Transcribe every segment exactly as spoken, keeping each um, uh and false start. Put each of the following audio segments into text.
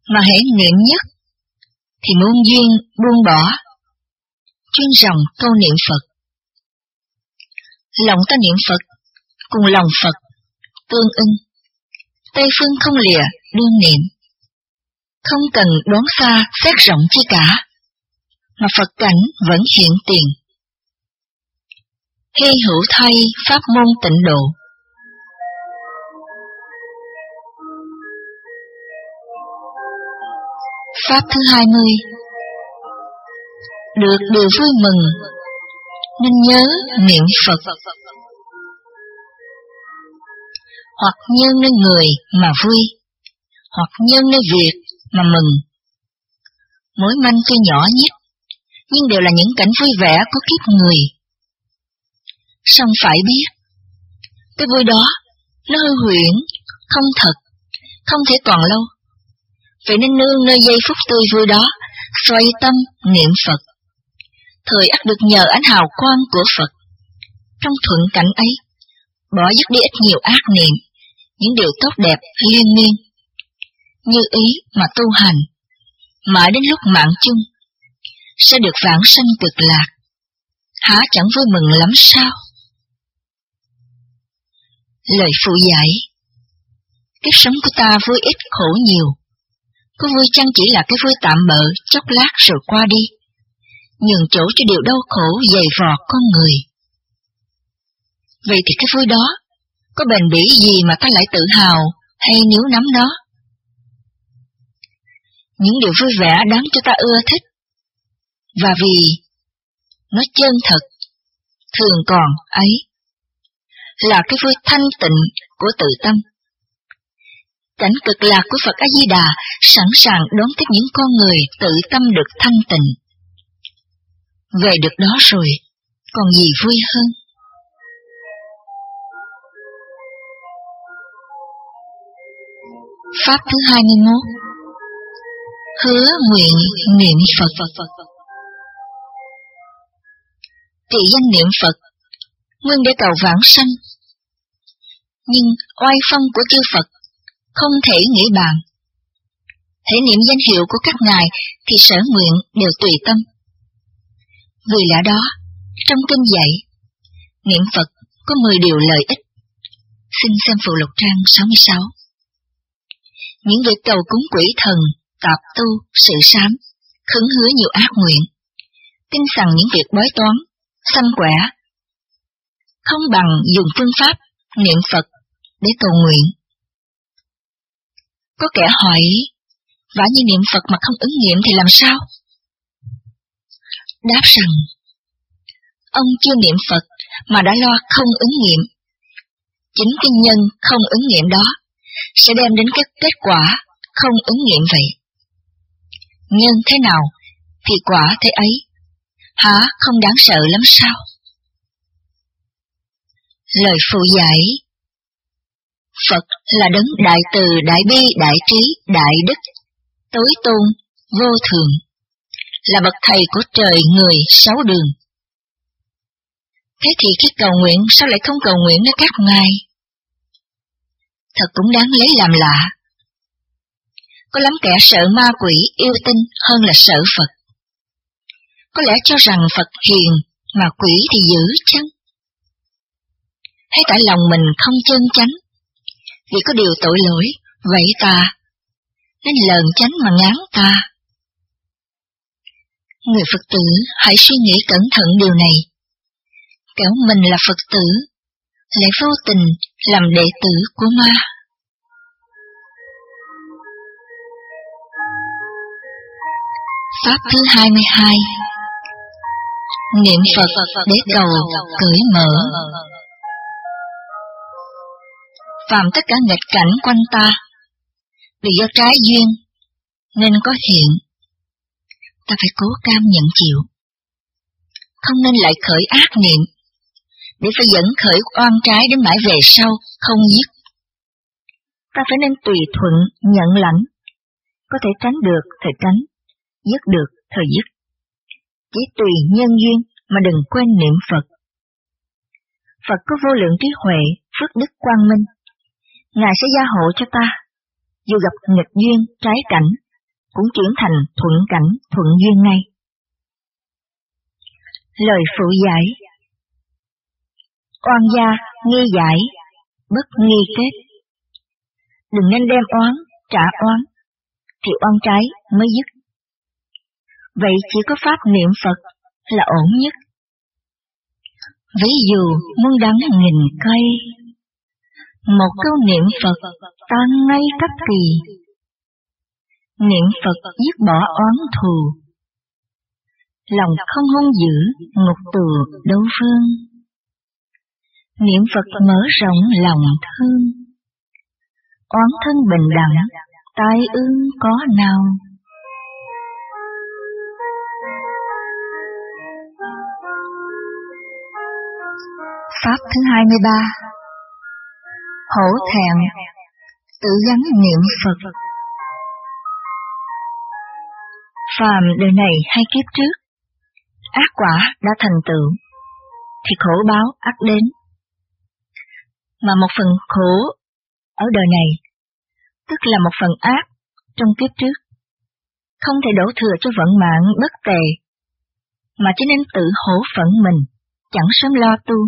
mà hễ niệm nhất thì muôn duyên buông bỏ, chuyên ròng câu niệm Phật. Lòng ta niệm Phật cùng lòng Phật tương ưng, Tây phương không lìa đương niệm, không cần đoán xa xét rộng chi cả, mà Phật cảnh vẫn hiện tiền. Hy hữu thay pháp môn tịnh độ. Pháp thứ hai mươi. Được điều vui mừng nên nhớ niệm Phật, hoặc nhân nơi người mà vui, hoặc nhân nơi việc mà mừng. Mối manh tuy nhỏ nhất, nhưng đều là những cảnh vui vẻ của kiếp người. Song phải biết, cái vui đó nó hư huyễn, không thật, không thể còn lâu. Vậy nên nương nơi giây phút tươi vui đó, xoay tâm niệm Phật. Thời ắt được nhờ ánh hào quang của Phật. Trong thuận cảnh ấy, bỏ dứt đi ít nhiều ác niệm, những điều tốt đẹp liên miên. Như ý mà tu hành, mãi đến lúc mạng chung, sẽ được vãng sanh cực lạc. Há chẳng vui mừng lắm sao? Lời phụ dạy: kiếp sống của ta vui ít khổ nhiều. Có vui chăng chỉ là cái vui tạm bợ, chốc lát rồi qua đi, nhường chỗ cho điều đau khổ dày vò con người. Vậy thì cái vui đó có bền bỉ gì mà ta lại tự hào hay níu nắm nó? Những điều vui vẻ đáng cho ta ưa thích, và vì nó chân thật, thường còn ấy, là cái vui thanh tịnh của tự tâm. Cảnh cực lạc của Phật A-di-đà sẵn sàng đón tiếp những con người tự tâm được thanh tịnh. Về được đó rồi, còn gì vui hơn? Pháp thứ hai mươi mốt. Hứa nguyện niệm Phật. Trị danh niệm Phật nguyên để cầu vãng sanh, nhưng oai phong của chư Phật không thể nghĩ bàn. Hễ niệm danh hiệu của các ngài thì sở nguyện đều tùy tâm. Vì lẽ đó, trong kinh dạy, niệm Phật có mười điều lợi ích. Xin xem phụ lục trang sáu mươi sáu. Những việc cầu cúng quỷ thần, tạp tu, sự sám, khấn hứa nhiều ác nguyện, tin rằng những việc bói toán, xăm quẻ, không bằng dùng phương pháp niệm Phật để cầu nguyện. Có kẻ hỏi, vả như niệm Phật mà không ứng nghiệm thì làm sao? Đáp rằng, ông chưa niệm Phật mà đã lo không ứng nghiệm. Chính cái nhân không ứng nghiệm đó sẽ đem đến các kết quả không ứng nghiệm vậy. Nhân thế nào thì quả thế ấy, hả không đáng sợ lắm sao? Lời phụ dạy: Phật là đấng đại từ, đại bi, đại trí, đại đức, tối tôn, vô thường, là bậc thầy của trời người sáu đường. Thế thì khi cầu nguyện sao lại không cầu nguyện nơi các ngài? Thật cũng đáng lấy làm lạ. Có lắm kẻ sợ ma quỷ yêu tinh hơn là sợ Phật. Có lẽ cho rằng Phật hiền mà quỷ thì dữ chăng? Hay tại lòng mình không chân chánh, vì có điều tội lỗi vậy ta, nên lờn chánh mà ngán ta. Người Phật tử hãy suy nghĩ cẩn thận điều này, kẻo mình là Phật tử, lại vô tình làm đệ tử của ma. Pháp thứ hai mươi hai. Niệm Phật để cầu cởi mở. Phàm tất cả nghịch cảnh quanh ta vì do trái duyên nên có hiện, ta phải cố cam nhận chịu, không nên lại khởi ác niệm để phải dẫn khởi oan trái đến mãi về sau không dứt. Ta phải nên tùy thuận nhận lãnh, có thể tránh được thì tránh, dứt được thì dứt. Chỉ tùy nhân duyên mà đừng quên niệm Phật. Phật có vô lượng trí huệ, phước đức quang minh. Ngài sẽ gia hộ cho ta, dù gặp nghịch duyên, trái cảnh, cũng chuyển thành thuận cảnh, thuận duyên ngay. Lời phụ giải: oan gia nghi giải, bất nghi kết. Đừng nên đem oán, trả oán, thì oan trái mới dứt. Vậy chỉ có pháp niệm Phật là ổn nhất. Ví dụ muốn đắng nghìn cây, một câu niệm Phật tan ngay cấp kỳ. Niệm Phật dứt bỏ oán thù, lòng không hung dữ, ngục tù đâu phương. Niệm Phật mở rộng lòng thương, oán thân bình đẳng, tai ương có nào. Pháp thứ hai mươi ba. Hổ thẹn, tự gắn niệm Phật. Phàm đời này hay kiếp trước, ác quả đã thành tựu, thì khổ báo ắt đến. Mà một phần khổ ở đời này, tức là một phần ác trong kiếp trước, không thể đổ thừa cho vận mạng bất tề, mà chỉ nên tự hổ phận mình, chẳng sớm lo tu.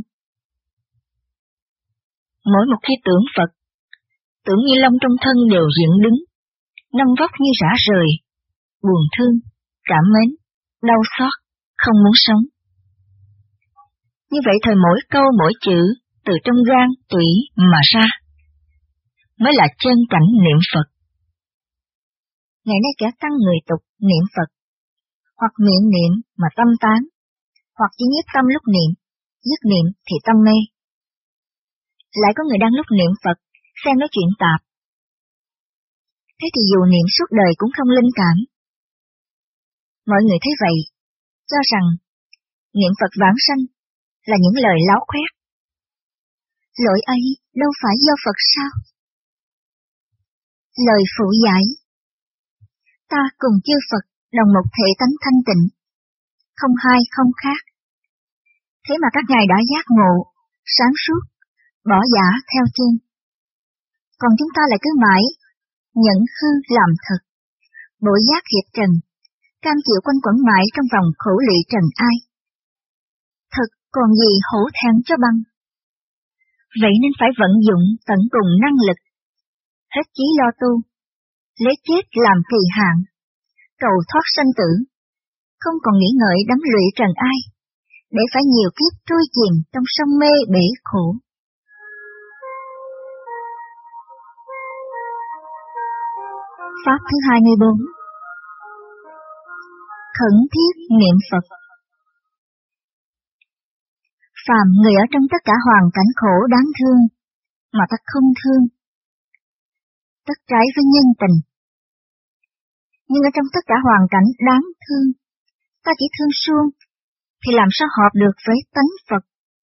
Mỗi một khi tưởng Phật, tưởng như lông trong thân đều dựng đứng, năm vóc như rã rời, buồn thương, cảm mến, đau xót, không muốn sống. Như vậy thời mỗi câu mỗi chữ từ trong gan tủy mà ra, mới là chân cảnh niệm Phật. Ngày nay kẻ tăng người tục niệm Phật, hoặc miệng niệm mà tâm tán, hoặc chỉ nhiếp tâm lúc niệm, dứt niệm thì tâm mê. Lại có người đang lúc niệm Phật, xem nói chuyện tạp. Thế thì dù niệm suốt đời cũng không linh cảm. Mọi người thấy vậy, cho rằng niệm Phật vãng sanh là những lời láo khoét. Lỗi ấy đâu phải do Phật sao? Lời phụ giải: ta cùng chư Phật đồng một thể tánh thanh tịnh, không hai không khác. Thế mà các ngài đã giác ngộ, sáng suốt, bỏ giả theo chân. Còn chúng ta lại cứ mãi nhận hư làm thật, bội giác hiệp trần, cam chịu quanh quẩn mãi trong vòng khổ lụy trần ai. Thật còn gì hổ thẹn cho bằng. Vậy nên phải vận dụng tận cùng năng lực, hết chí lo tu, lấy chết làm kỳ hạn, cầu thoát sanh tử, không còn nghĩ ngợi đắm lụy trần ai, để phải nhiều kiếp trôi chìm trong sông mê bể khổ. Pháp thứ hai mươi bốn. Khẩn thiết niệm Phật. Phàm người ở trong tất cả hoàn cảnh khổ đáng thương, mà ta không thương, tất trái với nhân tình. Nhưng ở trong tất cả hoàn cảnh đáng thương, ta chỉ thương suông, thì làm sao hợp được với tánh Phật?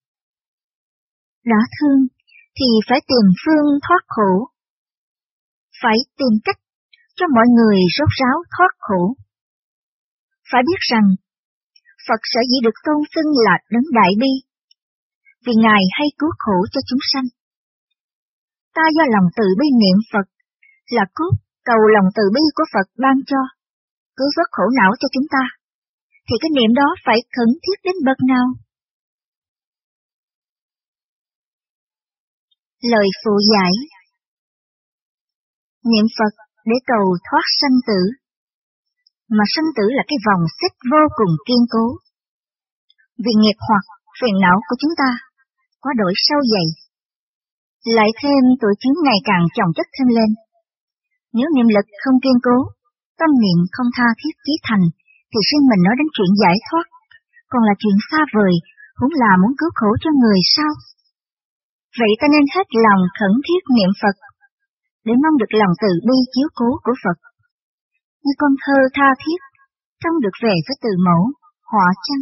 Đã thương, thì phải tìm phương thoát khổ, phải tìm cách cho mọi người rốt ráo thoát khổ. Phải biết rằng, Phật sở dĩ được tôn xưng là Đấng Đại Bi, vì Ngài hay cứu khổ cho chúng sanh. Ta do lòng từ bi niệm Phật, là cốt cầu lòng từ bi của Phật ban cho, cứu vớt khổ não cho chúng ta, thì cái niệm đó phải khẩn thiết đến bậc nào? Lời phụ giải: niệm Phật để cầu thoát sanh tử, mà sanh tử là cái vòng xích vô cùng kiên cố. Vì nghiệp hoặc phiền não của chúng ta quá đổi sâu dày, lại thêm tội chướng ngày càng chồng chất thêm lên. Nếu niệm lực không kiên cố, tâm niệm không tha thiết chí thành, thì riêng mình nói đến chuyện giải thoát, còn là chuyện xa vời, huống là muốn cứu khổ cho người sao? Vậy ta nên hết lòng khẩn thiết niệm Phật, để mong được lòng từ bi chiếu cố của Phật. Như con thơ tha thiết, trông được về với từ mẫu, họa chăng?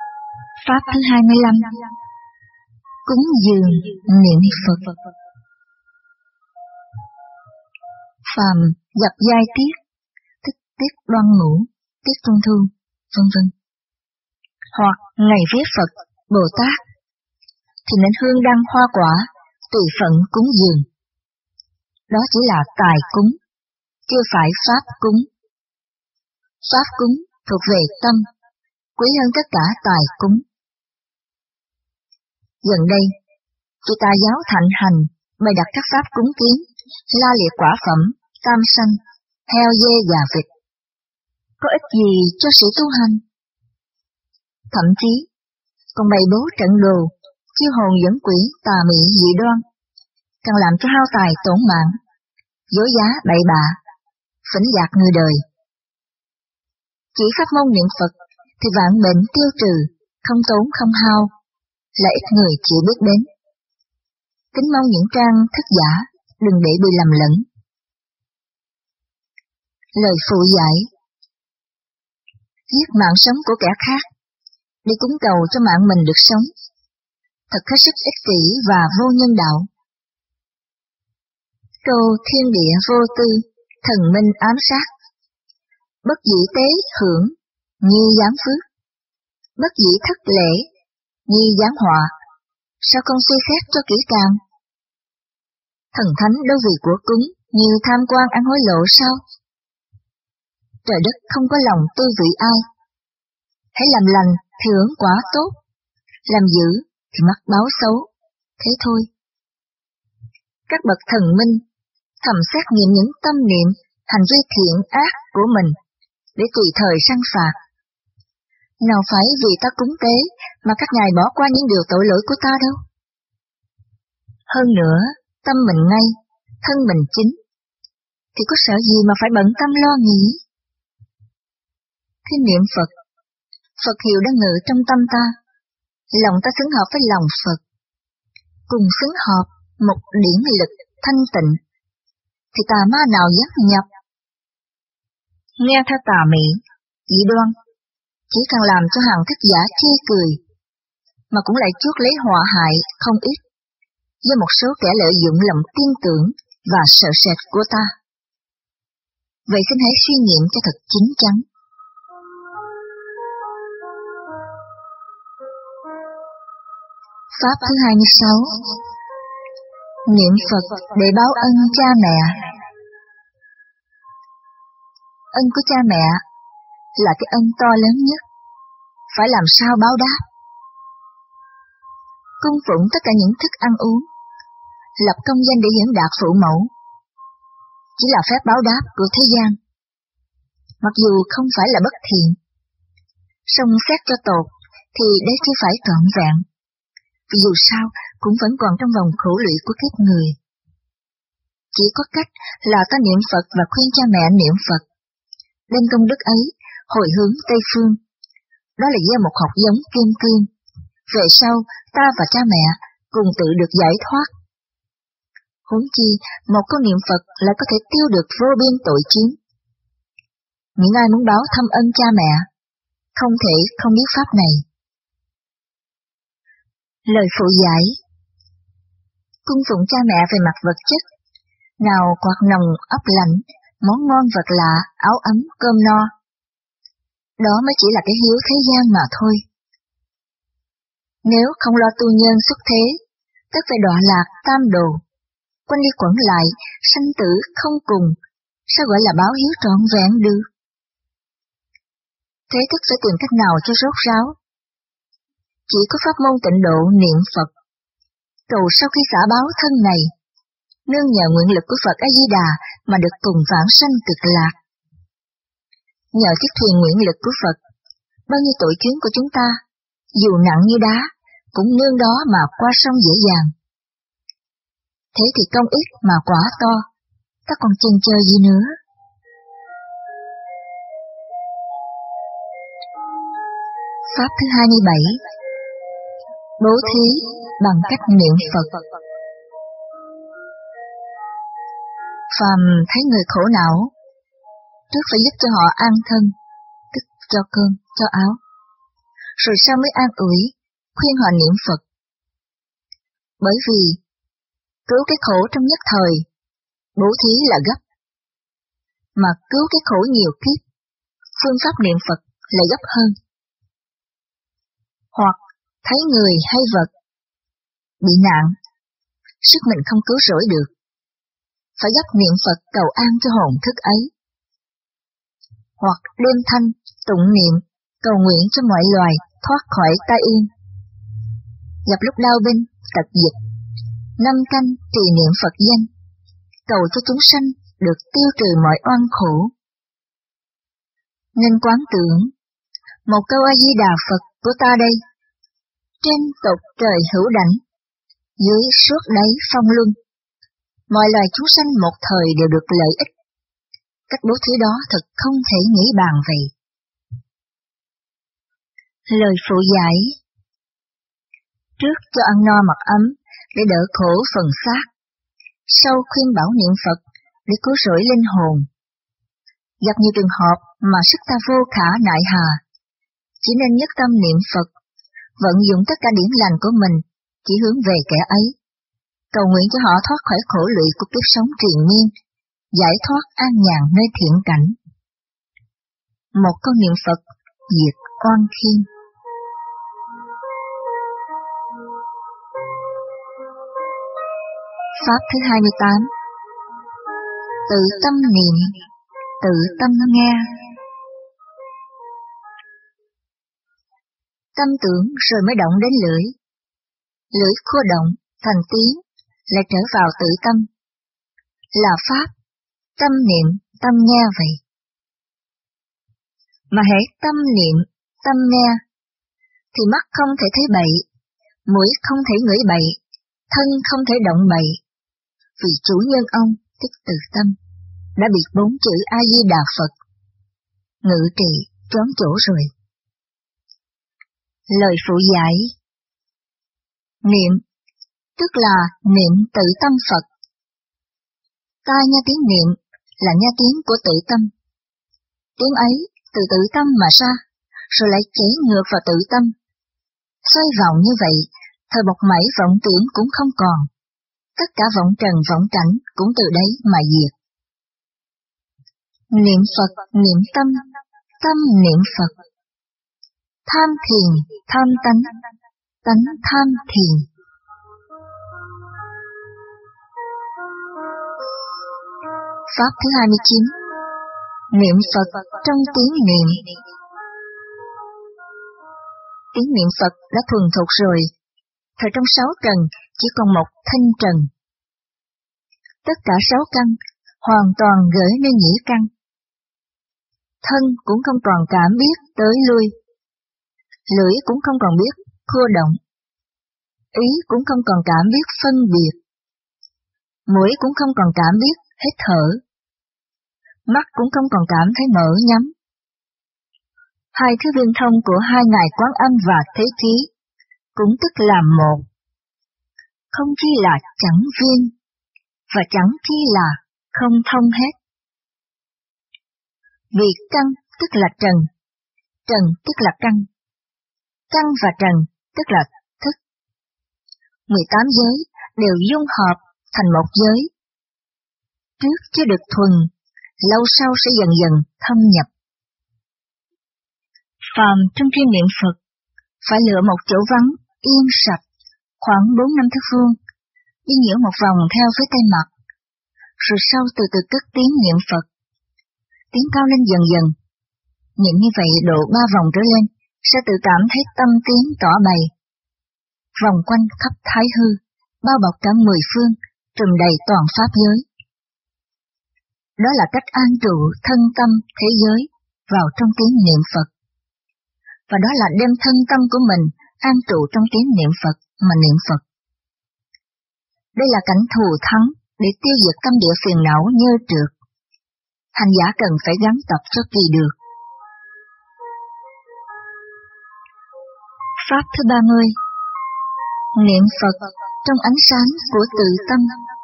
Pháp thứ hai mươi lăm. Cúng dường niệm Phật. Phàm gặp giai tiết, tức tiết đoan ngũ, tiết trung thu, vân vân. Hoặc ngày viết Phật, Bồ Tát, thì nên hương đăng hoa quả, tùy phận cúng dường. Đó chỉ là tài cúng, chưa phải pháp cúng. Pháp cúng thuộc về tâm, quý hơn tất cả tài cúng. Gần đây, chư Tà giáo thạnh hành bày đặt các pháp cúng kiến, la liệt quả phẩm, tam sanh, heo dê gà vịt. Có ích gì cho sự tu hành? Thậm chí, còn bày bố trận đồ, chiêu hồn dẫn quỷ, tà mị dị đoan, càng làm cho hao tài tổn mạng, dối giá bậy bạ, phỉnh gạt người đời. Chỉ pháp môn niệm Phật thì vạn bệnh tiêu trừ, không tốn không hao, là ít người chịu biết đến. Kính mong những trang thức giả đừng để bị lầm lẫn. Lời phụ dạy: giết mạng sống của kẻ khác, đi cúng cầu cho mạng mình được sống, thật hết sức ích kỷ và vô nhân đạo. Câu thiên địa vô tư, thần minh ám sát, bất dĩ tế hưởng, nhi giáng phước, bất dĩ thất lễ, nhi giáng họa, sao không suy xét cho kỹ càng? Thần thánh đâu vì của cúng, như tham quan ăn hối lộ sao? Trời đất không có lòng tư vị ai. Hãy làm lành thì hưởng quả tốt, làm dữ thì mắc báo xấu, thế thôi. Các bậc thần minh thầm xét nghiệm những tâm niệm, hành vi thiện ác của mình để tùy thời săn phạt. Nào phải vì ta cúng tế mà các ngài bỏ qua những điều tội lỗi của ta đâu. Hơn nữa, tâm mình ngay, thân mình chính, thì có sợ gì mà phải bận tâm lo nghĩ. Khi niệm Phật, Phật hiệu đang ngự trong tâm ta, lòng ta xứng hợp với lòng Phật, cùng xứng hợp một điển lực thanh tịnh, thì tà ma nào dám nhập. Nghe theo tà mị, dị đoan, chỉ càng làm cho hàng thức giả chê cười, mà cũng lại chuốc lấy họa hại không ít, do một số kẻ lợi dụng lòng tin tưởng và sợ sệt của ta. Vậy xin hãy suy nghiệm cho thật chín chắn. Pháp thứ hai mươi sáu. Niệm Phật để báo ân cha mẹ. Ân của cha mẹ là cái ân to lớn nhất, phải làm sao báo đáp. Cung phụng tất cả những thức ăn uống, lập công danh để hiển đạt phụ mẫu, chỉ là phép báo đáp của thế gian, mặc dù không phải là bất thiện. Song xét cho tột thì đấy chưa phải trọn vẹn, vì dù sao cũng vẫn còn trong vòng khổ lụy của kiếp người. Chỉ có cách là ta niệm Phật và khuyên cha mẹ niệm Phật, đem công đức ấy hồi hướng Tây Phương. Đó là gieo một hạt giống kim cương, về sau ta và cha mẹ cùng tự được giải thoát. Huống chi một câu niệm Phật lại có thể tiêu được vô biên tội chướng. Những ai muốn báo thâm ân cha mẹ không thể không biết pháp này. Lời phụ giải: cung phụng cha mẹ về mặt vật chất, nào quạt nồng ốc lạnh, món ngon vật lạ, áo ấm, cơm no. Đó mới chỉ là cái hiếu thế gian mà thôi. Nếu không lo tu nhân xuất thế, tất phải đọa lạc tam đồ, quanh đi quẩn lại, sanh tử không cùng, sao gọi là báo hiếu trọn vẹn được? Thế thức phải tìm cách nào cho rốt ráo. Chỉ có pháp môn tịnh độ niệm Phật, cầu sau khi xả báo thân này, nương nhờ nguyện lực của Phật A Di Đà mà được cùng vãng sanh cực lạc. Nhờ chiếc thuyền nguyện lực của Phật, bao nhiêu tội chướng của chúng ta, dù nặng như đá, cũng nương đó mà qua sông dễ dàng. Thế thì công ít mà quả to, ta còn chần chờ gì nữa? Pháp thứ hai mươi bảy. Bố thí bằng cách niệm Phật. Phàm thấy người khổ não, trước phải giúp cho họ an thân, tức cho cơm, cho áo, rồi sau mới an ủi, khuyên họ niệm Phật. Bởi vì cứu cái khổ trong nhất thời, bố thí là gấp, mà cứu cái khổ nhiều kiếp, phương pháp niệm Phật lại gấp hơn. Hoặc thấy người hay vật bị nạn, sức mình không cứu rỗi được, phải gấp niệm Phật cầu an cho hồn thức ấy. Hoặc đêm thanh, tụng niệm, cầu nguyện cho mọi loài thoát khỏi tai ương. Gặp lúc đau binh, tật dịch, năm canh trì niệm Phật danh, cầu cho chúng sanh được tiêu trừ mọi oan khổ. Nên quán tưởng, một câu A-di-đà Phật của ta đây, trên tột trời hữu đảnh, dưới suốt đáy phong luân, mọi loài chúng sanh một thời đều được lợi ích. Cách bố thí đó thật không thể nghĩ bàn vậy. Lời phụ giải: trước cho ăn no mặc ấm để đỡ khổ phần xác, sau khuyên bảo niệm Phật để cứu rỗi linh hồn. Gặp nhiều trường hợp mà sức ta vô khả nại hà, chỉ nên nhất tâm niệm Phật, vận dụng tất cả điển lành của mình chỉ hướng về kẻ ấy, cầu nguyện cho họ thoát khỏi khổ lụy của kiếp sống triền miên, giải thoát an nhàn nơi thiện cảnh. Một câu niệm Phật diệt oan khiên. Pháp thứ hai mươi tám. Tự tâm niệm, tự tâm nghe. Tâm tưởng rồi mới động đến lưỡi. Lưỡi khô động, thành tiếng, lại trở vào tự tâm. Là Pháp, tâm niệm, tâm nghe vậy. Mà hễ tâm niệm, tâm nghe, thì mắt không thể thấy bậy, mũi không thể ngửi bậy, thân không thể động bậy. Vì chủ nhân ông, tức tự tâm, đã bị bốn chữ A-di-đà Phật ngự trị trón chỗ rồi. Lời phụ giải: niệm, tức là niệm tự tâm Phật. Ta nghe tiếng niệm là nghe tiếng của tự tâm. Tiếng ấy từ tự tâm mà ra, rồi lại chảy ngược vào tự tâm. Xoay vòng như vậy, thời một mảy vọng tưởng cũng không còn. Tất cả vọng trần vọng cảnh cũng từ đấy mà diệt. Niệm Phật, niệm tâm, tâm niệm Phật. Tham thiền, tham tánh, tánh tham thiền. Pháp thứ hai mươi chín. Niệm Phật trong tiếng niệm. Tiếng niệm Phật đã thuần thục rồi, thời trong sáu trần chỉ còn một thanh trần. Tất cả sáu căn hoàn toàn gửi nơi nhĩ căn. Thân cũng không còn cảm biết tới lui. Lưỡi cũng không còn biết khua động. Ý cũng không còn cảm biết phân biệt. Mũi cũng không còn cảm biết hít thở. Mắt cũng không còn cảm thấy mở nhắm. Hai thứ viên thông của hai ngài Quán Âm và Thế Chí cũng tức là một. Không chi là chẳng viên, và chẳng chi là không thông hết. Vì căn tức là trần, trần tức là căn. Căn và trần tức là thức. mười tám giới đều dung hợp thành một giới. Trước chưa được thuần, lâu sau sẽ dần dần thâm nhập. Phàm trong khi niệm Phật, phải lựa một chỗ vắng, yên sạch, khoảng bốn năm thước vuông, đi nhiễu một vòng theo phía tây mặt, rồi sau từ từ cất tiếng niệm Phật. Tiếng cao lên dần dần. Niệm như vậy độ ba vòng trở lên, sẽ tự cảm thấy tâm tiếng tỏ bày. Vòng quanh khắp thái hư, bao bọc cả mười phương, trùm đầy toàn pháp giới. Đó là cách an trụ thân tâm thế giới vào trong tiếng niệm Phật. Và đó là đem thân tâm của mình an trụ trong tiếng niệm Phật mà niệm Phật. Đây là cảnh thù thắng để tiêu diệt tâm địa phiền não nhơ trượt. Hành giả cần phải gắng tập cho kỳ được. Pháp thứ ba mươi. Niệm Phật trong ánh sáng của tự tâm.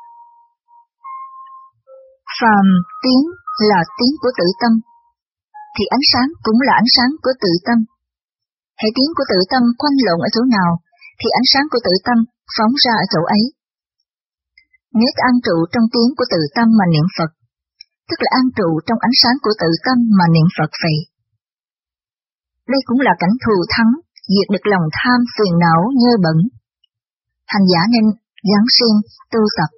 Phàm tiếng là tiếng của tự tâm, thì ánh sáng cũng là ánh sáng của tự tâm. Hễ tiếng của tự tâm quanh lộn ở chỗ nào, thì ánh sáng của tự tâm phóng ra ở chỗ ấy. Nếu an trụ trong tiếng của tự tâm mà niệm Phật, tức là an trụ trong ánh sáng của tự tâm mà niệm Phật vậy. Đây cũng là cảnh thù thắng, diệt được lòng tham phiền não nhơ bẩn. Hành giả nên gắng siêng tu tập.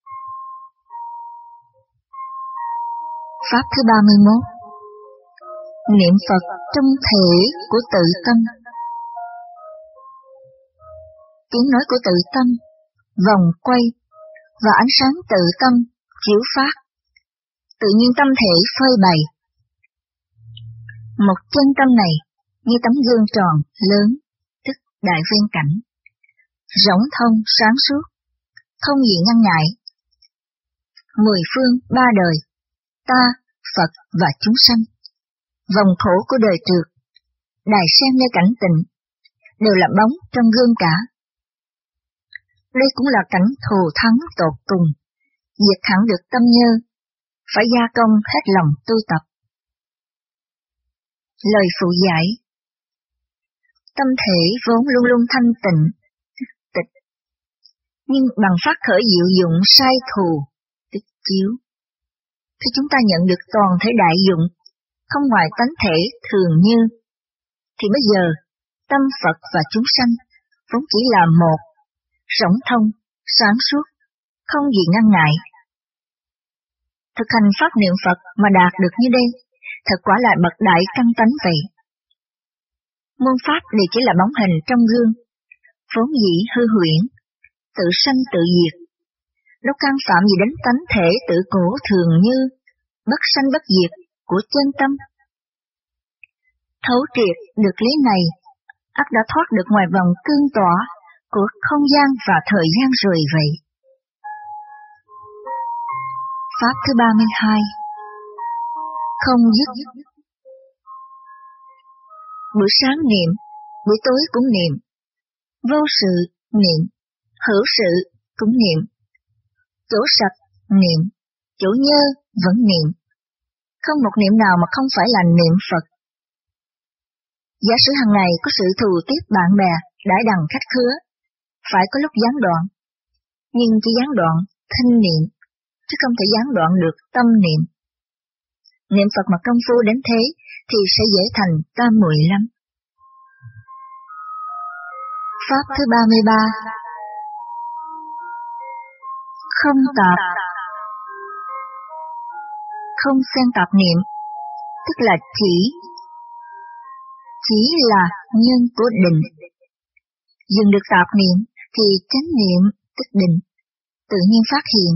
Pháp thứ ba mươi mốt. Niệm Phật trong thể của tự tâm. Tiếng nói của tự tâm, vòng quay, và ánh sáng tự tâm chiếu phát. Tự nhiên tâm thể phơi bày. Một chân tâm này như tấm gương tròn lớn, tức đại viên cảnh, rỗng thông sáng suốt, không gì ngăn ngại. Mười phương ba đời, ta, Phật và chúng sanh, vòng khổ của đời trượt, đài sen nơi cảnh tịnh, đều là bóng trong gương cả. Đây cũng là cảnh thù thắng tột cùng, diệt hẳn được tâm nhơ, phải gia công hết lòng tu tập. Lời phụ giải. Tâm thể vốn luôn luôn thanh tịnh, tịch, nhưng bằng phát khởi diệu dụng sai thù, tức chiếu. Khi chúng ta nhận được toàn thể đại dụng, không ngoài tánh thể thường như, thì bây giờ tâm Phật và chúng sanh vốn chỉ là một, rỗng thông, sáng suốt, không gì ngăn ngại. Thực hành pháp niệm Phật mà đạt được như đây, thật quả là bậc đại căn tánh vậy. Môn pháp đều chỉ là bóng hình trong gương, vốn dĩ hư huyễn, tự sanh tự diệt. Đâu can phạm gì đến tánh thể tự cổ thường như, bất sanh bất diệt của chân tâm. Thấu triệt được lý này, ắt đã thoát được ngoài vòng cương tỏa của không gian và thời gian rồi vậy. Pháp thứ ba mươi hai. Không dứt. Buổi sáng niệm, buổi tối cũng niệm. Vô sự, niệm. Hữu sự, cũng niệm. Chỗ sạch, niệm. Chỗ nhơ, vẫn niệm. Không một niệm nào mà không phải là niệm Phật. Giả sử hàng ngày có sự thù tiếp bạn bè, đãi đằng khách khứa, phải có lúc gián đoạn. Nhưng chỉ gián đoạn thanh niệm, chứ không thể gián đoạn được tâm niệm. Niệm Phật mà công phu đến thế, thì sẽ dễ thành tam muội lắm. Pháp thứ ba mươi ba. Không tạp. Không xen tạp niệm, tức là chỉ. Chỉ là nhân của định. Dừng được tạp niệm, thì chánh niệm, tức định, tự nhiên phát hiện.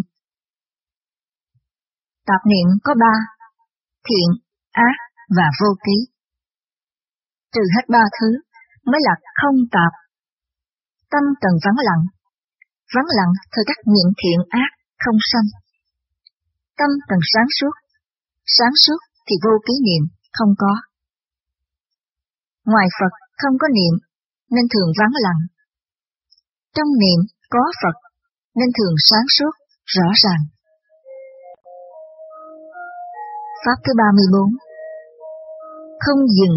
Tạp niệm có ba, thiện, ác và vô ký. Trừ hết ba thứ mới là không tạp. Tâm cần vắng lặng. Vắng lặng thời các niệm thiện ác không sanh. Tâm cần sáng suốt. Sáng suốt thì vô ký niệm không có. Ngoài Phật không có niệm nên thường vắng lặng. Trong niệm có Phật nên thường sáng suốt, rõ ràng. Pháp thứ ba mươi bốn. Không dừng.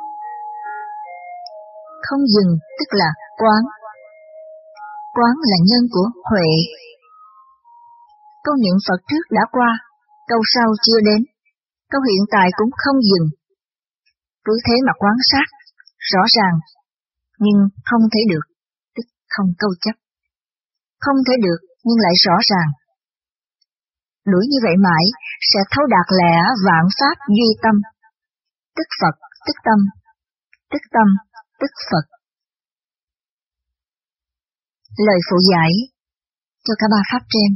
Không dừng tức là quán. Quán là nhân của huệ. Câu niệm Phật trước đã qua, câu sau chưa đến, câu hiện tại cũng không dừng. Cứ thế mà quán sát, rõ ràng, nhưng không thể được, tức không câu chấp. Không thể được nhưng lại rõ ràng. Đuổi như vậy mãi, sẽ thấu đạt lẽ vạn pháp duy tâm. Tức Phật, tức tâm, tức tâm, tức Phật. Lời phụ giải cho cả ba pháp trên.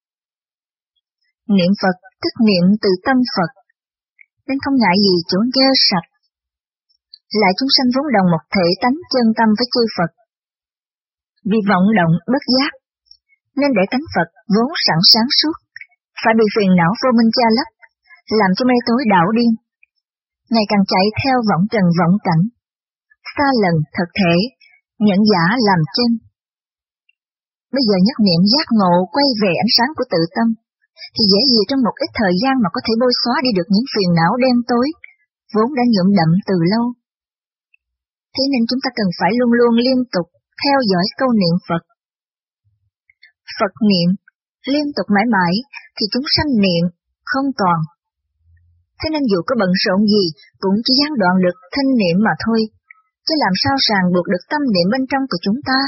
Niệm Phật tức niệm từ tâm Phật, nên không ngại gì chỗ dơ sạch. Lại chúng sanh vốn đồng một thể tánh chân tâm với chư Phật. Vì vọng động bất giác, nên để tánh Phật vốn sẵn sáng suốt, phải bị phiền não vô minh cha lấp, làm cho mê tối đảo điên. Ngày càng chạy theo vọng trần vọng cảnh, xa lần thực thể, nhận giả làm chân. Bây giờ nhất niệm giác ngộ quay về ánh sáng của tự tâm, thì dễ gì trong một ít thời gian mà có thể bôi xóa đi được những phiền não đen tối, vốn đã nhuộm đậm từ lâu. Thế nên chúng ta cần phải luôn luôn liên tục theo dõi câu niệm Phật. Phật niệm, liên tục mãi mãi, thì chúng sanh niệm, không toàn. Thế nên dù có bận rộn gì cũng chỉ gián đoạn được thinh niệm mà thôi, chứ làm sao ràng buộc được tâm niệm bên trong của chúng ta.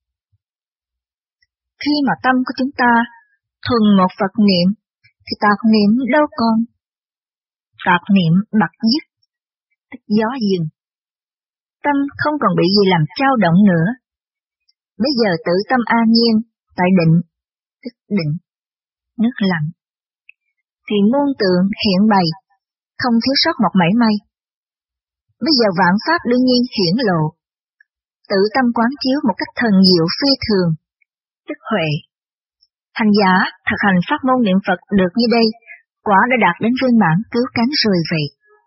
Khi mà tâm của chúng ta thuần một Phật niệm, thì tạp niệm đâu còn. Tạp niệm bật dứt, tức gió dừng. Tâm không còn bị gì làm chao động nữa. Bây giờ tự tâm an nhiên, tại định, tức định, nước lặng. Thì muôn tượng hiện bày, không thiếu sót một mảy may. Bây giờ vạn pháp đương nhiên hiển lộ. Tự tâm quán chiếu một cách thần diệu phi thường, tức huệ. Hành giả thực hành pháp môn niệm Phật được như đây, quả đã đạt đến viên mãn cứu cánh rồi vậy.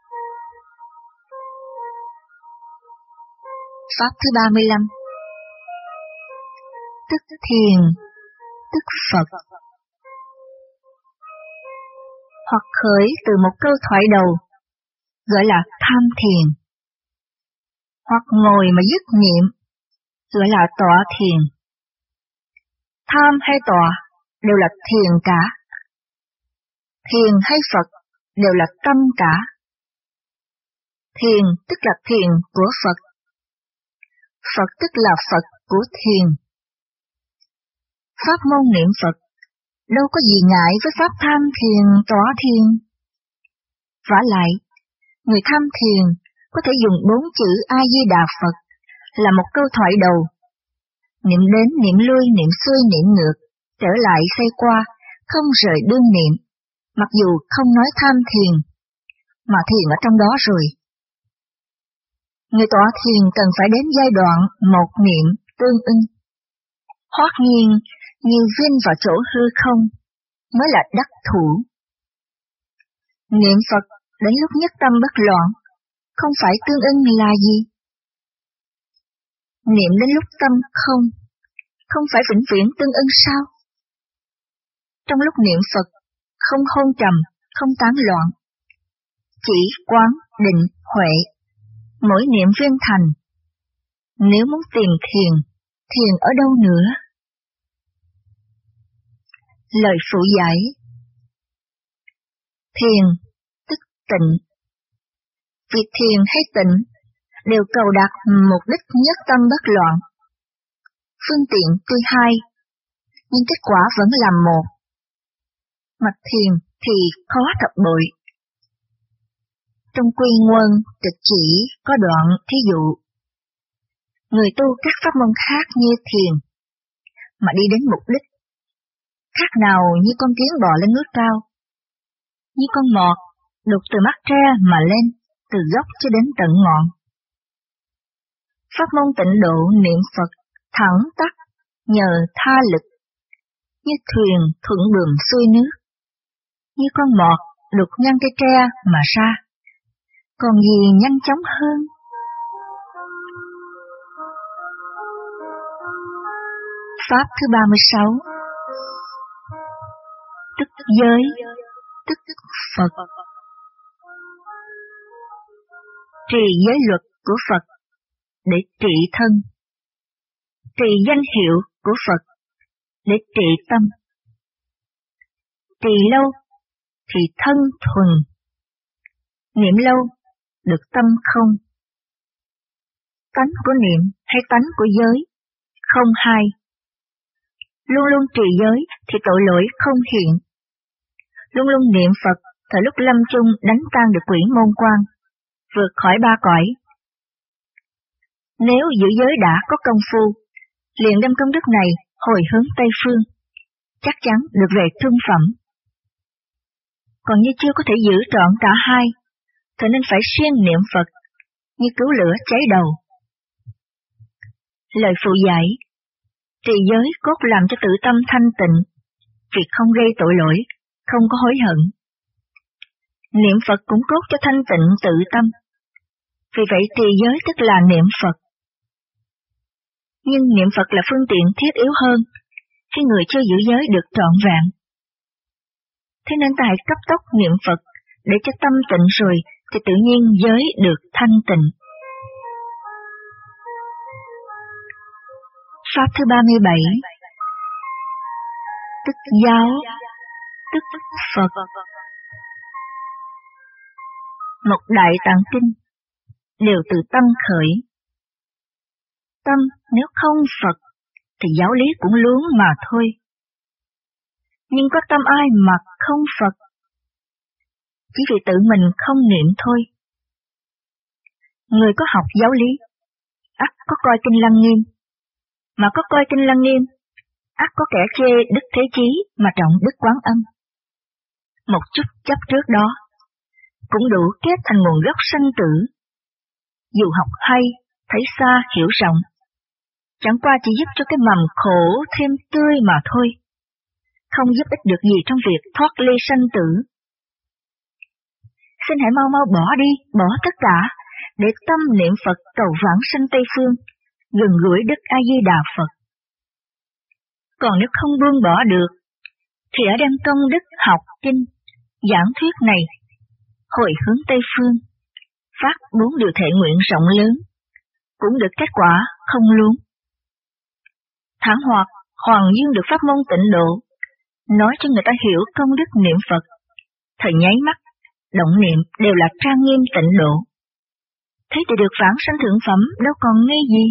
Pháp thứ ba mươi lăm. Tức thiền, tức Phật. Hoặc khởi từ một câu thoại đầu, gọi là tham thiền. Hoặc ngồi mà dứt niệm, gọi là tọa thiền. Tham hay tọa đều là thiền cả. Thiền hay Phật đều là tâm cả. Thiền tức là thiền của Phật. Phật tức là Phật của thiền. Pháp môn niệm Phật đâu có gì ngại với pháp tham thiền, tọa thiền. Vả lại, người tham thiền có thể dùng bốn chữ A-di-đà Phật là một câu thoại đầu. Niệm đến, niệm lui, niệm xuôi, niệm ngược, trở lại xoay qua, không rời đương niệm, mặc dù không nói tham thiền, mà thiền ở trong đó rồi. Người tọa thiền cần phải đến giai đoạn một niệm tương ưng. Hoát nhiên như viên vào chỗ hư không mới là đắc thủ. Niệm Phật đến lúc nhất tâm bất loạn, không phải tương ưng là gì? Niệm đến lúc tâm không, không phải vĩnh viễn tương ưng sao? Trong lúc niệm Phật, không hôn trầm, không tán loạn. Chỉ quán, định, huệ, mỗi niệm viên thành. Nếu muốn tìm thiền, thiền ở đâu nữa? Lời phụ giải. Thiền, tức tịnh. Việc thiền hay tịnh đều cầu đạt mục đích nhất tâm bất loạn. Phương tiện tuy hai, nhưng kết quả vẫn là một. Mặt thiền thì khó thập bội. Trong Quy Nguyên Trịch Chỉ có đoạn thí dụ. Người tu các pháp môn khác như thiền, mà đi đến mục đích, khác nào như con kiến bò lên núi cao, như con mọt đục từ mắt tre mà lên, từ gốc cho đến tận ngọn. Pháp môn tịnh độ niệm Phật thẳng tắc nhờ tha lực, như thuyền thuận buồm xuôi nước, như con mọt đục nhăn cây tre mà ra, còn gì nhanh chóng hơn. Pháp thứ ba mươi sáu. Tức giới, tức Phật. Trì giới luật của Phật để trị thân, trì danh hiệu của Phật để trị tâm. Trì lâu thì thân thuần, niệm lâu được tâm không. Tánh của niệm hay tánh của giới không hai. Luôn luôn trì giới thì tội lỗi không hiện. Luôn luôn niệm Phật thời lúc lâm chung đánh tan được quỷ môn quan, vượt khỏi ba cõi. Nếu giữ giới đã có công phu, liền đem công đức này hồi hướng Tây Phương, chắc chắn được về trung phẩm. Còn như chưa có thể giữ trọn cả hai, thì nên phải siêng niệm Phật, như cứu lửa cháy đầu. Lời phụ giải. Trì giới cốt làm cho tự tâm thanh tịnh, việc không gây tội lỗi, không có hối hận. Niệm Phật cũng cốt cho thanh tịnh tự tâm. Vì vậy trì giới tức là niệm Phật. Nhưng niệm Phật là phương tiện thiết yếu hơn, khi người chưa giữ giới được trọn vẹn. Thế nên ta hãy cấp tốc niệm Phật, để cho tâm tịnh rồi, thì tự nhiên giới được thanh tịnh. Pháp thứ ba mươi bảy. Tức giáo, tức Phật. một đại tạng kinh, đều từ tâm khởi. Tâm nếu không Phật, thì giáo lý cũng luống mà thôi. Nhưng có tâm ai mà không Phật? Chỉ vì tự mình không niệm thôi. Người có học giáo lý, ắt có coi kinh Lăng Nghiêm, mà có coi kinh Lăng Nghiêm, ắt có kẻ chê Đức Thế Chí mà trọng Đức Quán Âm. Một chút chấp trước đó, cũng đủ kết thành nguồn gốc sanh tử. Dù học hay, thấy xa, hiểu rộng, chẳng qua chỉ giúp cho cái mầm khổ thêm tươi mà thôi, không giúp ích được gì trong việc thoát ly sanh tử. Xin hãy mau mau bỏ đi, bỏ tất cả, để tâm niệm Phật cầu vãng sanh Tây Phương, gần gũi Đức A Di Đà Phật. Còn nếu không buông bỏ được, thì ở đem công đức học kinh, giảng thuyết này, hồi hướng Tây Phương, phát bốn điều thệ nguyện rộng lớn, cũng được kết quả không luôn. Thẳng hoặc Hoàng Dương được pháp môn tịnh độ, nói cho người ta hiểu công đức niệm Phật, thời nháy mắt, động niệm đều là trang nghiêm tịnh độ. Thế thì được vãng sanh thượng phẩm đâu còn nghi gì.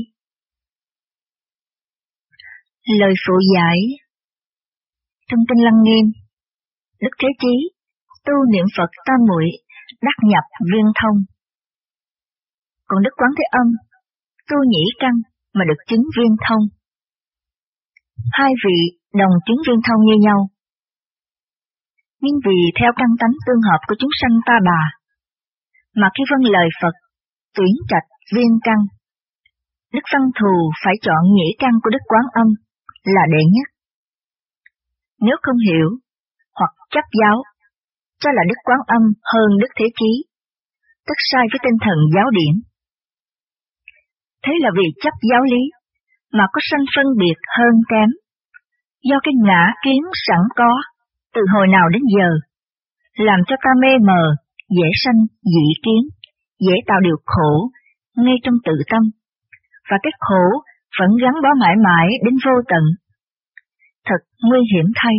Lời phụ giải trong kinh Lăng Nghiêm, Đức Thế Chí tu niệm Phật tam muội đắc nhập viên thông. Còn Đức Quán Thế Âm tu nhĩ căn mà được chứng viên thông. Hai vị đồng chứng viên thông như nhau. Nhưng vì theo căn tánh tương hợp của chúng sanh ta bà, mà khi vâng lời Phật, tuyển trạch viên căn, Đức Văn Thù phải chọn nhĩ căn của Đức Quán Âm là đệ nhất. Nếu không hiểu, hoặc chấp giáo, cho là Đức Quán Âm hơn Đức Thế Chí, tức sai với tinh thần giáo điển. Thế là vì chấp giáo lý, mà có sanh phân biệt hơn kém, do cái ngã kiến sẵn có, từ hồi nào đến giờ, làm cho ta mê mờ, dễ sanh dị kiến, dễ tạo điều khổ, ngay trong tự tâm, và cái khổ vẫn gắn bó mãi mãi đến vô tận. Thật nguy hiểm thay.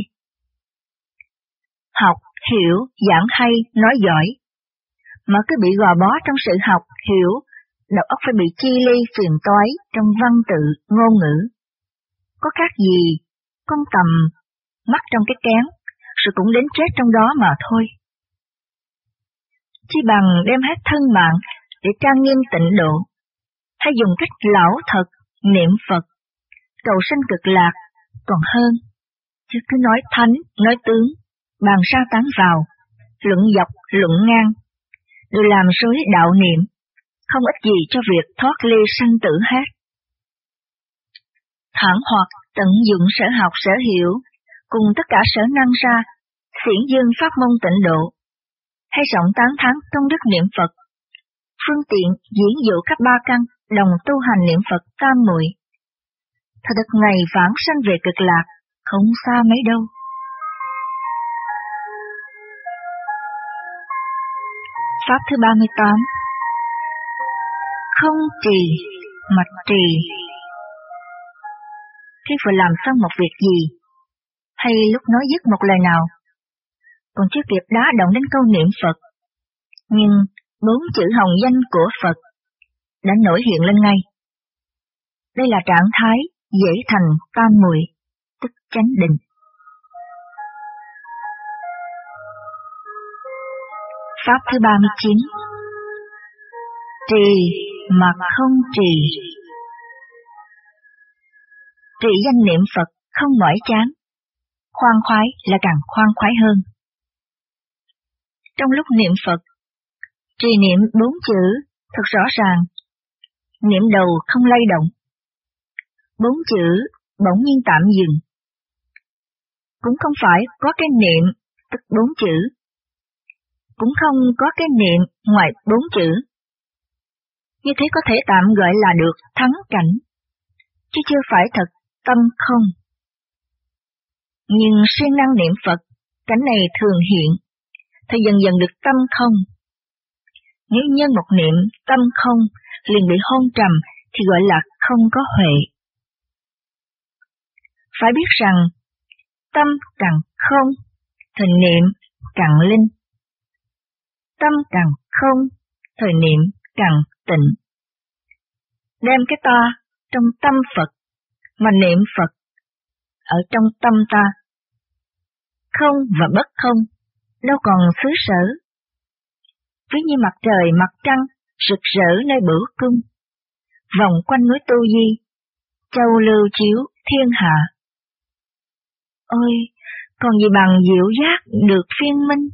Học, hiểu, giảng hay, nói giỏi, mà cứ bị gò bó trong sự học, hiểu, đầu óc phải bị chi ly phiền toái trong văn tự, ngôn ngữ. Có khác gì, con tầm, mắc trong cái kén, rồi cũng đến chết trong đó mà thôi. Chi bằng đem hết thân mạng để trang nghiêm tịnh độ, hay dùng cách lão thật, niệm Phật, cầu sanh cực lạc, còn hơn, chứ cứ nói thánh, nói tướng, bàn sa tán vào, luận dọc, luận ngang, rồi làm rối đạo niệm, không ích gì cho việc thoát ly sanh tử hết. Thẳng hoặc tận dụng sở học sở hiểu, cùng tất cả sở năng ra, xiển dương pháp môn tịnh độ, hay rộng tán thán công đức niệm Phật, phương tiện diễn dụ các ba căn, đồng tu hành niệm Phật tam muội. Thật được ngày vãng sanh về cực lạc, không xa mấy đâu. Pháp thứ ba mươi tám. Không trì, mật trì. Khi vừa làm xong một việc gì, hay lúc nói dứt một lời nào, còn chưa kịp đá động đến câu niệm Phật, nhưng bốn chữ hồng danh của Phật đã nổi hiện lên ngay. Đây là trạng thái dễ thành tam muội, tức chánh định. Pháp thứ ba mươi chín. Trì mà không trì. Trì danh niệm Phật không mỏi chán, khoan khoái là càng khoan khoái hơn. Trong lúc niệm Phật, trì niệm bốn chữ thật rõ ràng, niệm đầu không lay động, bốn chữ bỗng nhiên tạm dừng. Cũng không phải có cái niệm tức bốn chữ, cũng không có cái niệm ngoài bốn chữ. Như thế có thể tạm gọi là được thắng cảnh, chứ chưa phải thật tâm không. Nhưng siêng năng niệm Phật, cảnh này thường hiện, thì dần dần được tâm không. Nếu nhân một niệm tâm không liền bị hôn trầm thì gọi là không có huệ. Phải biết rằng, tâm càng không, thì niệm càng linh. tâm càng không, thời niệm càng tịnh. Đem cái ta trong tâm Phật, mà niệm Phật ở trong tâm ta. Không và bất không, đâu còn xứ sở. Ví như mặt trời mặt trăng, rực rỡ nơi bửu cung, vòng quanh núi Tu Di, châu lưu chiếu thiên hạ. Ôi, còn gì bằng diệu giác được phiên minh.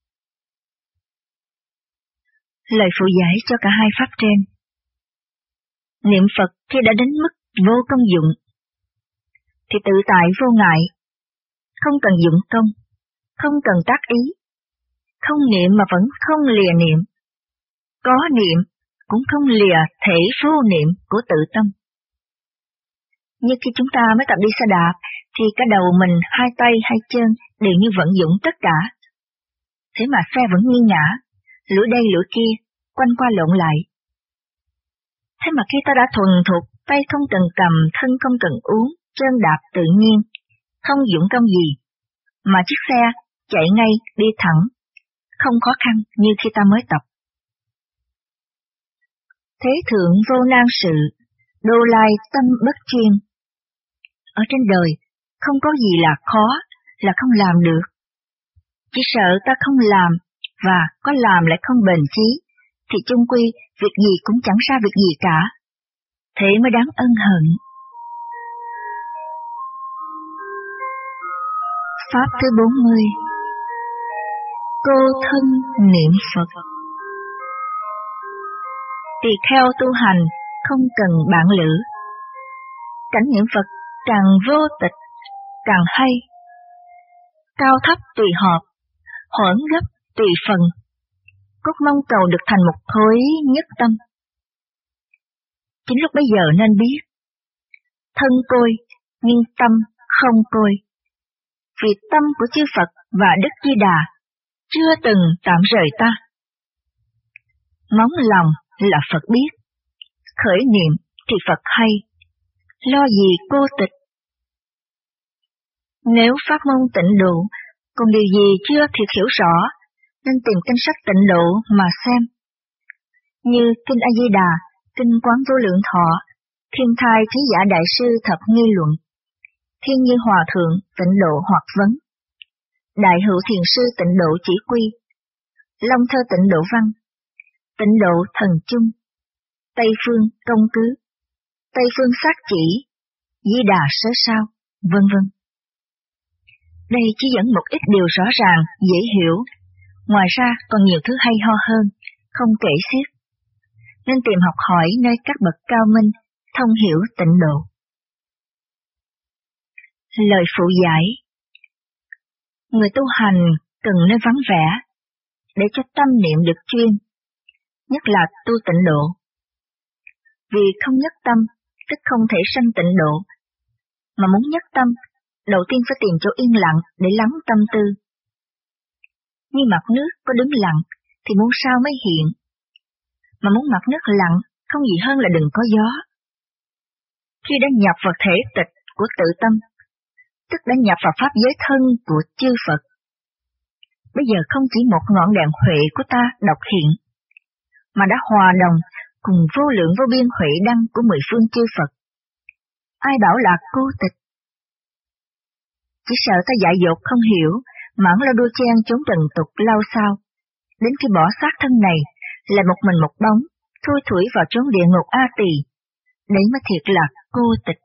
Lời phụ giải cho cả hai pháp trên. Niệm Phật khi đã đến mức vô công dụng, thì tự tại vô ngại, không cần dụng công, không cần tác ý, không niệm mà vẫn không lìa niệm, có niệm cũng không lìa thể vô niệm của tự tâm. Như khi chúng ta mới tập đi xe đạp, thì cả đầu mình, hai tay, hai chân đều như vận dụng tất cả. Thế mà xe vẫn nghiêng ngã, lũi đây lũi kia, quanh qua lộn lại. Thế mà khi ta đã thuần thục, tay không cần cầm, thân không cần uống, chân đạp tự nhiên, không dụng công gì, mà chiếc xe chạy ngay, đi thẳng, không khó khăn như khi ta mới tập. Thế thượng vô nan sự, đô lai tâm bất chuyên. Ở trên đời, không có gì là khó, là không làm được. Chỉ sợ ta không làm, và có làm lại không bền chí, thì chung quy việc gì cũng chẳng ra việc gì cả. Thế mới đáng ân hận. Pháp thứ bốn mươi. Cô thân niệm Phật. Tỳ kheo tu hành không cần bản lữ. Cảnh niệm Phật càng vô tịch, càng hay. Cao thấp tùy hợp, hỗn gấp tùy phần. Cốt mong cầu được thành một khối nhất tâm. Chính lúc bấy giờ nên biết, thân côi nhưng tâm không côi. Vì tâm của chư Phật và Đức Di Đà chưa từng tạm rời ta. Móng lòng là Phật biết, khởi niệm thì Phật hay, lo gì cô tịch. Nếu pháp môn tịnh độ còn điều gì chưa thiệt hiểu rõ, nên tìm kinh sách tịnh độ mà xem. Như Kinh A Di Đà, Kinh Quán Vô Lượng Thọ, Thiên Thai Trí Giả Đại Sư Thập Nghi Luận, Thiên Như Hòa Thượng Tịnh Độ Hoạt Vấn, Đại Hữu Thiền Sư Tịnh Độ Chỉ Quy, Long Thơ Tịnh Độ Văn, Tịnh Độ Thần Chung, Tây Phương Công Cứ, Tây Phương Sát Chỉ, Di Đà Sớ Sao, vân vân. Đây chỉ dẫn một ít điều rõ ràng, dễ hiểu, ngoài ra còn nhiều thứ hay ho hơn, không kể xiết. Nên tìm học hỏi nơi các bậc cao minh, thông hiểu tịnh độ. Lời phụ giải. Người tu hành cần nơi vắng vẻ, để cho tâm niệm được chuyên, nhất là tu tịnh độ. Vì không nhất tâm, tức không thể sanh tịnh độ, mà muốn nhất tâm, đầu tiên phải tìm chỗ yên lặng để lắng tâm tư. Như mặt nước có đứng lặng, thì muốn sao mới hiện. Mà muốn mặt nước lặng, không gì hơn là đừng có gió. Khi đã nhập vào thể tịch của tự tâm, tức đã nhập vào pháp giới thân của chư Phật. Bây giờ không chỉ một ngọn đèn huệ của ta độc hiện, mà đã hòa đồng cùng vô lượng vô biên huệ đăng của mười phương chư Phật. Ai bảo là cô tịch? Chỉ sợ ta dại dột không hiểu, mãn lo đua chen trốn trần tục lao sao. Đến khi bỏ xác thân này, là một mình một bóng, thui thủi vào trốn địa ngục A Tỳ. Đấy mới thiệt là cô tịch.